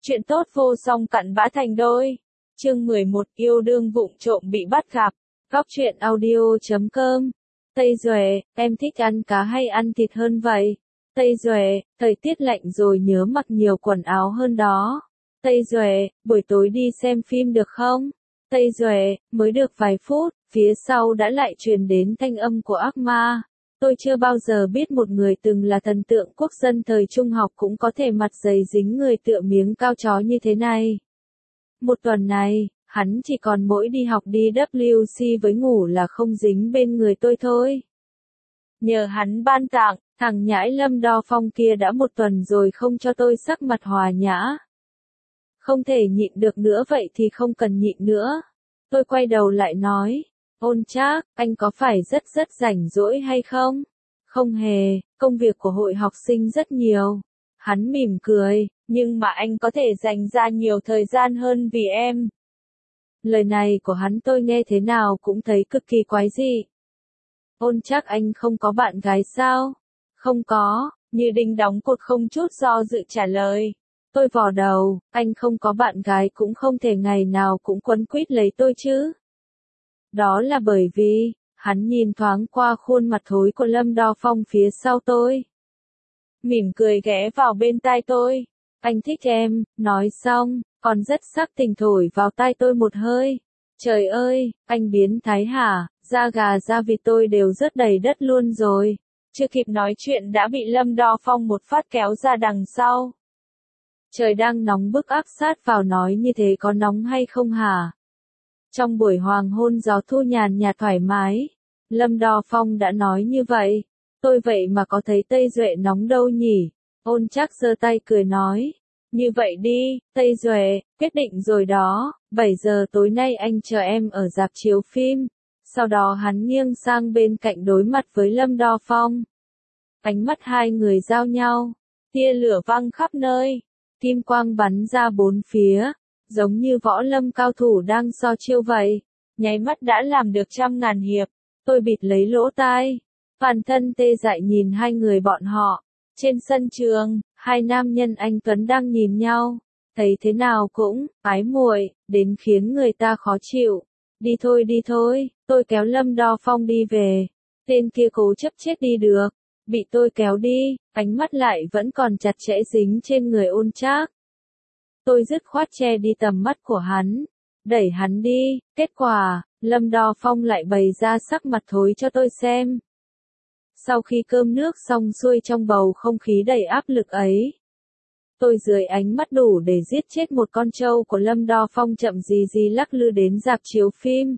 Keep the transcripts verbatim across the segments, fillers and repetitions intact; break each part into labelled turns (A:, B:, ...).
A: Chuyện tốt vô song cặn bã thành đôi. Chương mười một yêu đương vụng trộm bị bắt gặp. Góc truyện audio chấm com. Tây Duệ, em thích ăn cá hay ăn thịt hơn vậy? Tây Duệ, thời tiết lạnh rồi nhớ mặc nhiều quần áo hơn đó. Tây Duệ, buổi tối đi xem phim được không? Tây Duệ, mới được vài phút, phía sau đã lại truyền đến thanh âm của ác ma. Tôi chưa bao giờ biết một người từng là thần tượng quốc dân thời trung học cũng có thể mặt dày dính người tựa miếng cao chó như thế này. Một tuần này, hắn chỉ còn mỗi đi học đi W C với ngủ là không dính bên người tôi thôi. Nhờ hắn ban tặng, thằng nhãi Lâm Đo Phong kia đã một tuần rồi không cho tôi sắc mặt hòa nhã. Không thể nhịn được nữa vậy thì không cần nhịn nữa. Tôi quay đầu lại nói. Ôn Trác, anh có phải rất rất rảnh rỗi hay không? Không hề, công việc của hội học sinh rất nhiều. Hắn mỉm cười, nhưng mà anh có thể dành ra nhiều thời gian hơn vì em. Lời này của hắn tôi nghe thế nào cũng thấy cực kỳ quái dị. Ôn Trác, anh không có bạn gái sao? Không có, như đinh đóng cột không chút do dự trả lời. Tôi vò đầu, anh không có bạn gái cũng không thể ngày nào cũng quấn quýt lấy tôi chứ. Đó là bởi vì, hắn nhìn thoáng qua khuôn mặt thối của Lâm Đo Phong phía sau tôi. Mỉm cười ghé vào bên tai tôi. Anh thích em, nói xong, còn rất sắc tình thổi vào tai tôi một hơi. Trời ơi, anh biến thái hả, da gà da vịt tôi đều rớt đầy đất luôn rồi. Chưa kịp nói chuyện đã bị Lâm Đo Phong một phát kéo ra đằng sau. Trời đang nóng bức áp sát vào nói như thế có nóng hay không hả? Trong buổi hoàng hôn gió thu nhàn nhạt thoải mái, Lâm Đo Phong đã nói như vậy, tôi vậy mà có thấy Tây Duệ nóng đâu nhỉ? Ôn Trác giơ tay cười nói, như vậy đi, Tây Duệ, quyết định rồi đó, bảy giờ tối nay anh chờ em ở rạp chiếu phim. Sau đó hắn nghiêng sang bên cạnh đối mặt với Lâm Đo Phong. Ánh mắt hai người giao nhau, tia lửa văng khắp nơi, kim quang bắn ra bốn phía. Giống như võ lâm cao thủ đang so chiêu vậy, nháy mắt đã làm được trăm ngàn hiệp. Tôi bịt lấy lỗ tai, toàn thân tê dại nhìn hai người bọn họ. Trên sân trường, hai nam nhân anh tuấn đang nhìn nhau, thấy thế nào cũng ái muội, đến khiến người ta khó chịu. Đi thôi đi thôi, tôi kéo Lâm Đo Phong đi về. Tên kia cố chấp chết đi được, bị tôi kéo đi, ánh mắt lại vẫn còn chặt chẽ dính trên người Ôn Trác. Tôi dứt khoát che đi tầm mắt của hắn, đẩy hắn đi, kết quả, Lâm Đo Phong lại bày ra sắc mặt thối cho tôi xem. Sau khi cơm nước xong xuôi trong bầu không khí đầy áp lực ấy, tôi dưới ánh mắt đủ để giết chết một con trâu của Lâm Đo Phong chậm gì gì lắc lư đến rạp chiếu phim.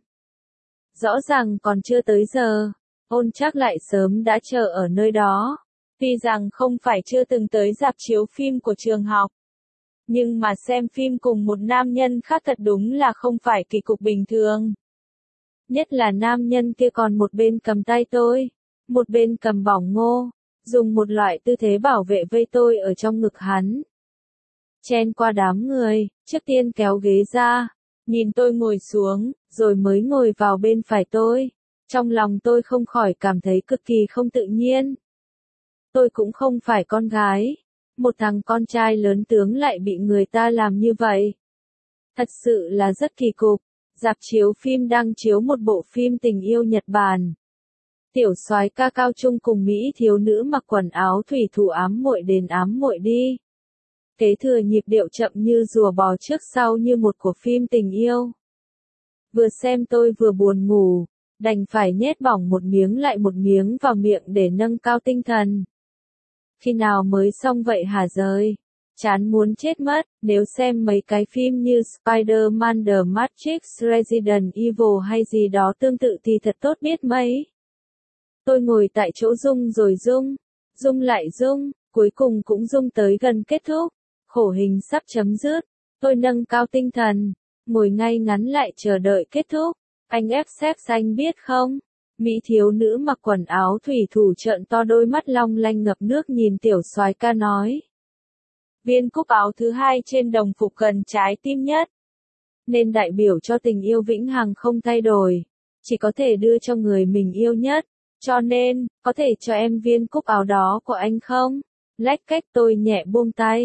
A: Rõ ràng còn chưa tới giờ, Ôn Trác lại sớm đã chờ ở nơi đó. Tuy rằng không phải chưa từng tới rạp chiếu phim của trường học, nhưng mà xem phim cùng một nam nhân khác thật đúng là không phải kỳ cục bình thường. Nhất là nam nhân kia còn một bên cầm tay tôi, một bên cầm bỏng ngô, dùng một loại tư thế bảo vệ vây tôi ở trong ngực hắn. Chen qua đám người, trước tiên kéo ghế ra, nhìn tôi ngồi xuống, rồi mới ngồi vào bên phải tôi. Trong lòng tôi không khỏi cảm thấy cực kỳ không tự nhiên. Tôi cũng không phải con gái. Một thằng con trai lớn tướng lại bị người ta làm như vậy. Thật sự là rất kỳ cục. Rạp chiếu phim đang chiếu một bộ phim tình yêu Nhật Bản. Tiểu soái ca cao trung cùng Mỹ thiếu nữ mặc quần áo thủy thủ ám muội đến ám muội đi. Kế thừa nhịp điệu chậm như rùa bò trước sau như một của phim tình yêu. Vừa xem tôi vừa buồn ngủ, đành phải nhét bỏng một miếng lại một miếng vào miệng để nâng cao tinh thần. Khi nào mới xong vậy hả rời? Chán muốn chết mất, nếu xem mấy cái phim như Spider-Man The Matrix Resident Evil hay gì đó tương tự thì thật tốt biết mấy. Tôi ngồi tại chỗ rung rồi rung, rung lại rung, cuối cùng cũng rung tới gần kết thúc. Khổ hình sắp chấm dứt, tôi nâng cao tinh thần, ngồi ngay ngắn lại chờ đợi kết thúc. Anh ép xếp xanh biết không? Mỹ thiếu nữ mặc quần áo thủy thủ trợn to đôi mắt long lanh ngập nước nhìn tiểu soái ca nói. Viên cúc áo thứ hai trên đồng phục gần trái tim nhất. Nên đại biểu cho tình yêu vĩnh hằng không thay đổi. Chỉ có thể đưa cho người mình yêu nhất. Cho nên, có thể cho em viên cúc áo đó của anh không? Lách cách tôi nhẹ buông tay.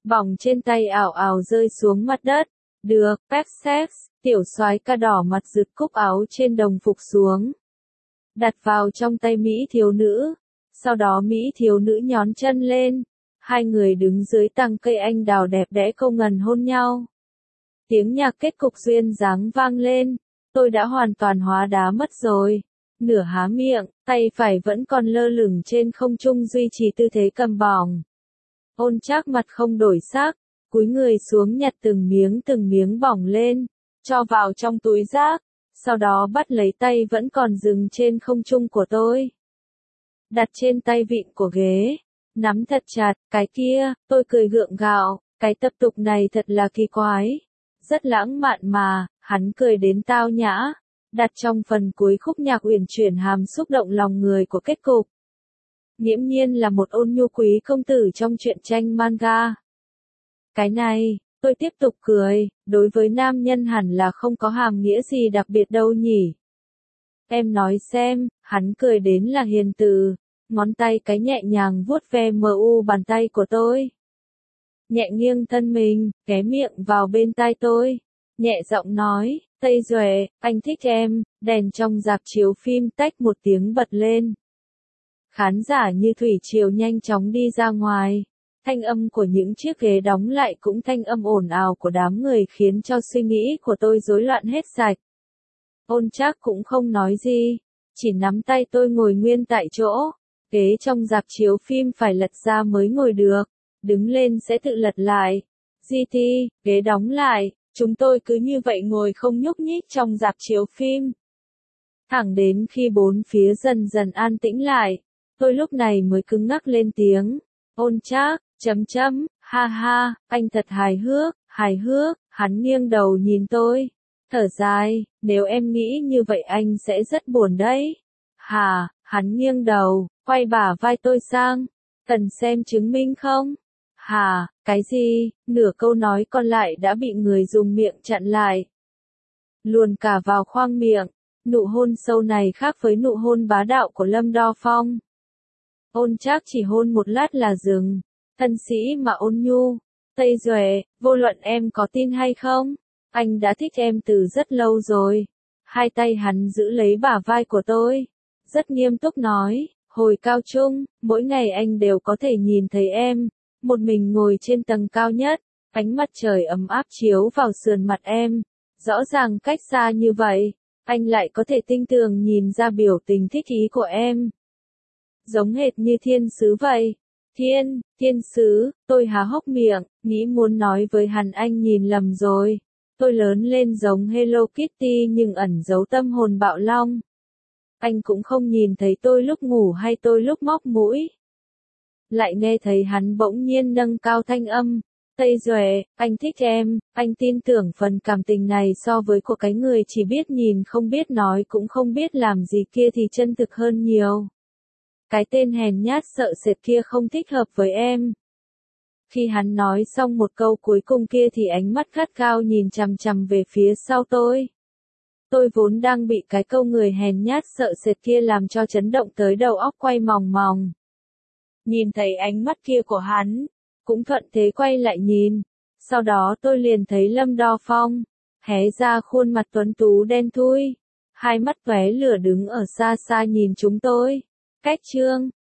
A: Vòng trên tay ảo ảo rơi xuống mặt đất. Được, pep sex, tiểu soái ca đỏ mặt giựt cúc áo trên đồng phục xuống. Đặt vào trong tay Mỹ thiếu nữ. Sau đó Mỹ thiếu nữ nhón chân lên. Hai người đứng dưới tàng cây anh đào đẹp đẽ câu ngần hôn nhau. Tiếng nhạc kết cục duyên dáng vang lên. Tôi đã hoàn toàn hóa đá mất rồi. Nửa há miệng, tay phải vẫn còn lơ lửng trên không trung duy trì tư thế cầm bỏng. Ôn Trác mặt không đổi sắc, cúi người xuống nhặt từng miếng từng miếng bỏng lên, cho vào trong túi rác, sau đó bắt lấy tay vẫn còn dừng trên không trung của tôi. Đặt trên tay vịn của ghế, nắm thật chặt, cái kia, tôi cười gượng gạo, cái tập tục này thật là kỳ quái. Rất lãng mạn mà, hắn cười đến tao nhã, đặt trong phần cuối khúc nhạc uyển chuyển hàm xúc động lòng người của kết cục. Nghiễm nhiên là một ôn nhu quý công tử trong truyện tranh manga. Cái này, tôi tiếp tục cười, đối với nam nhân hẳn là không có hàm nghĩa gì đặc biệt đâu nhỉ. Em nói xem, hắn cười đến là hiền từ, ngón tay cái nhẹ nhàng vuốt ve mờ u bàn tay của tôi. Nhẹ nghiêng thân mình, ghé miệng vào bên tai tôi, nhẹ giọng nói, Tây Duệ, anh thích em, đèn trong rạp chiếu phim tách một tiếng bật lên. Khán giả như thủy triều nhanh chóng đi ra ngoài, thanh âm của những chiếc ghế đóng lại cũng thanh âm ồn ào của đám người khiến cho suy nghĩ của tôi rối loạn hết sạch. Ôn Trác cũng không nói gì, chỉ nắm tay tôi ngồi nguyên tại chỗ, ghế trong rạp chiếu phim phải lật ra mới ngồi được, đứng lên sẽ tự lật lại. giê tê, ghế đóng lại, chúng tôi cứ như vậy ngồi không nhúc nhích trong rạp chiếu phim. Thẳng đến khi bốn phía dần dần an tĩnh lại, tôi lúc này mới cứng ngắc lên tiếng. Ôn Trác, chấm chấm, ha ha, anh thật hài hước, hài hước, hắn nghiêng đầu nhìn tôi. Thở dài, nếu em nghĩ như vậy anh sẽ rất buồn đấy. Hà, hắn nghiêng đầu, quay bả vai tôi sang. Cần xem chứng minh không? Hà, cái gì? Nửa câu nói còn lại đã bị người dùng miệng chặn lại. Luồn cả vào khoang miệng, nụ hôn sâu này khác với nụ hôn bá đạo của Lâm Đo Phong. Ôn Trác chỉ hôn một lát là dừng, thân sĩ mà ôn nhu. Tây Duệ, vô luận em có tin hay không, anh đã thích em từ rất lâu rồi. Hai tay hắn giữ lấy bả vai của tôi, rất nghiêm túc nói, hồi cao trung, mỗi ngày anh đều có thể nhìn thấy em, một mình ngồi trên tầng cao nhất, ánh mặt trời ấm áp chiếu vào sườn mặt em, rõ ràng cách xa như vậy, anh lại có thể tinh tường nhìn ra biểu tình thích ý của em. Giống hệt như thiên sứ vậy. Thiên, thiên sứ, tôi há hốc miệng, nghĩ muốn nói với hắn anh nhìn lầm rồi. Tôi lớn lên giống Hello Kitty nhưng ẩn giấu tâm hồn bạo long. Anh cũng không nhìn thấy tôi lúc ngủ hay tôi lúc móc mũi. Lại nghe thấy hắn bỗng nhiên nâng cao thanh âm. Tây Duệ, anh thích em, anh tin tưởng phần cảm tình này so với của cái người chỉ biết nhìn không biết nói cũng không biết làm gì kia thì chân thực hơn nhiều. Cái tên hèn nhát sợ sệt kia không thích hợp với em. Khi hắn nói xong một câu cuối cùng kia thì ánh mắt gắt gao nhìn chằm chằm về phía sau tôi. Tôi vốn đang bị cái câu người hèn nhát sợ sệt kia làm cho chấn động tới đầu óc quay mòng mòng. Nhìn thấy ánh mắt kia của hắn, cũng thuận thế quay lại nhìn. Sau đó tôi liền thấy Lâm Đo Phong, hé ra khuôn mặt tuấn tú đen thui, hai mắt tóe lửa đứng ở xa xa nhìn chúng tôi. Cách chương